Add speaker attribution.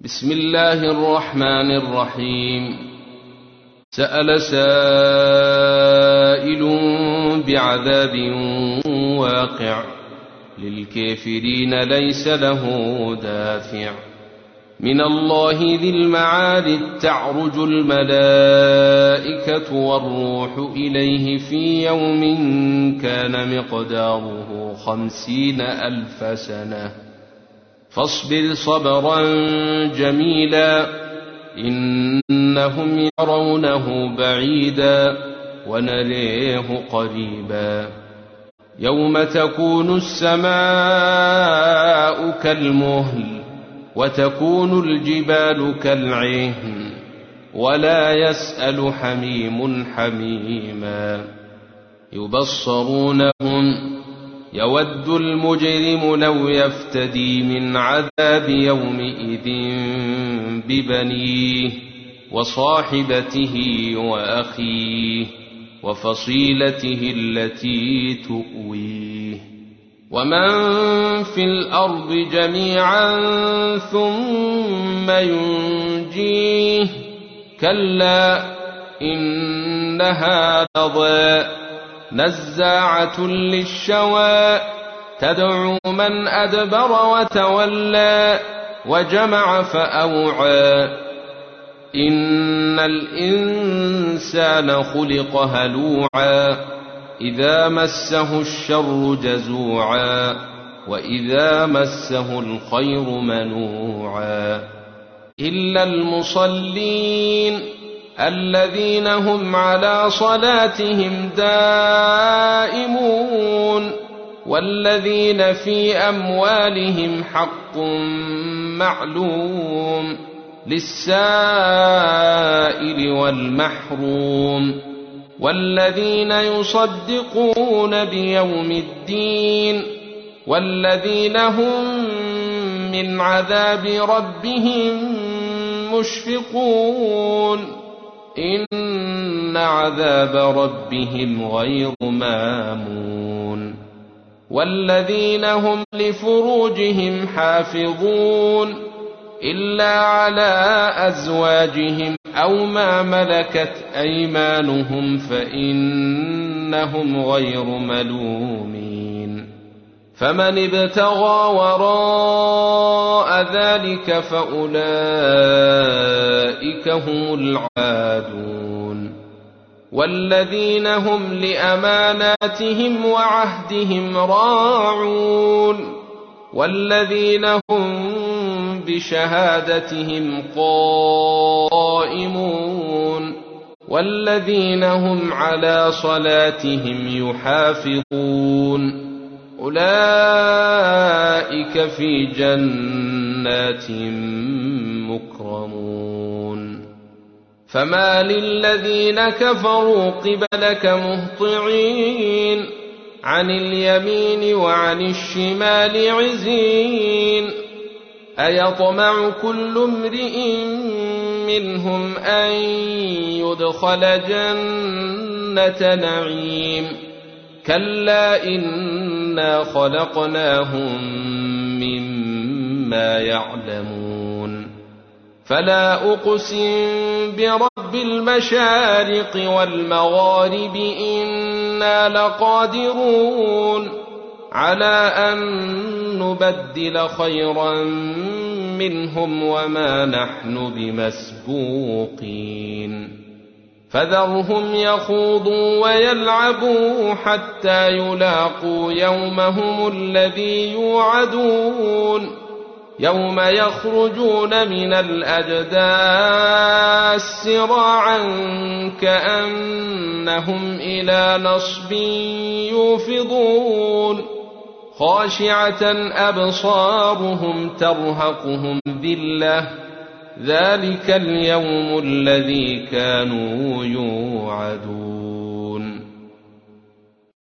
Speaker 1: بسم الله الرحمن الرحيم. سأل سائل بعذاب واقع للكافرين ليس له دافع من الله ذي المعارج تعرج الملائكة والروح إليه في يوم كان مقداره 50,000 سنة فاصبر صبرا جميلا إنهم يرونه بعيدا ونريه قريبا يوم تكون السماء كالمهل وتكون الجبال كالعهن ولا يسأل حميم حميما يبصرونهم يود المجرم لو يفتدي من عذاب يومئذ ببنيه وصاحبته وأخيه وفصيلته التي تؤويه ومن في الأرض جميعا ثم ينجيه كلا إنها لظى نزاعة للشوى تدعو من أدبر وتولى وجمع فأوعى إن الإنسان خلق هلوعا إذا مسه الشر جزوعا وإذا مسه الخير منوعا إلا المصلين الذين هم على صلاتهم دائمون والذين في أموالهم حق معلوم للسائل والمحروم والذين يصدقون بيوم الدين والذين هم من عذاب ربهم مشفقون إن عذاب ربهم غير مامون والذين هم لفروجهم حافظون إلا على أزواجهم أو ما ملكت أيمانهم فإنهم غير ملومين فمن ابتغى وراء ذلك فأولئك هم العادون والذين هم لأماناتهم وعهدهم راعون والذين هم بشهادتهم قائمون والذين هم على صلاتهم يحافظون أولئك في جنات مكرمون فما للذين كفروا قبلك مهطعين عن اليمين وعن الشمال عزين أيطمع كل امرئ منهم أن يدخل جنة نعيم كلا إنا خلقناهم مما يعلمون فلا أقسم برب المشارق والمغارب إنا لقادرون على أن نبدل خيرا منهم وما نحن بمسبوقين فذرهم يخوضوا ويلعبوا حتى يلاقوا يومهم الذي يوعدون يوم يخرجون من الأجداث سراعا كأنهم إلى نصب يوفضون خاشعة أبصارهم ترهقهم ذلة ذلك اليوم الذي كانوا يوعدون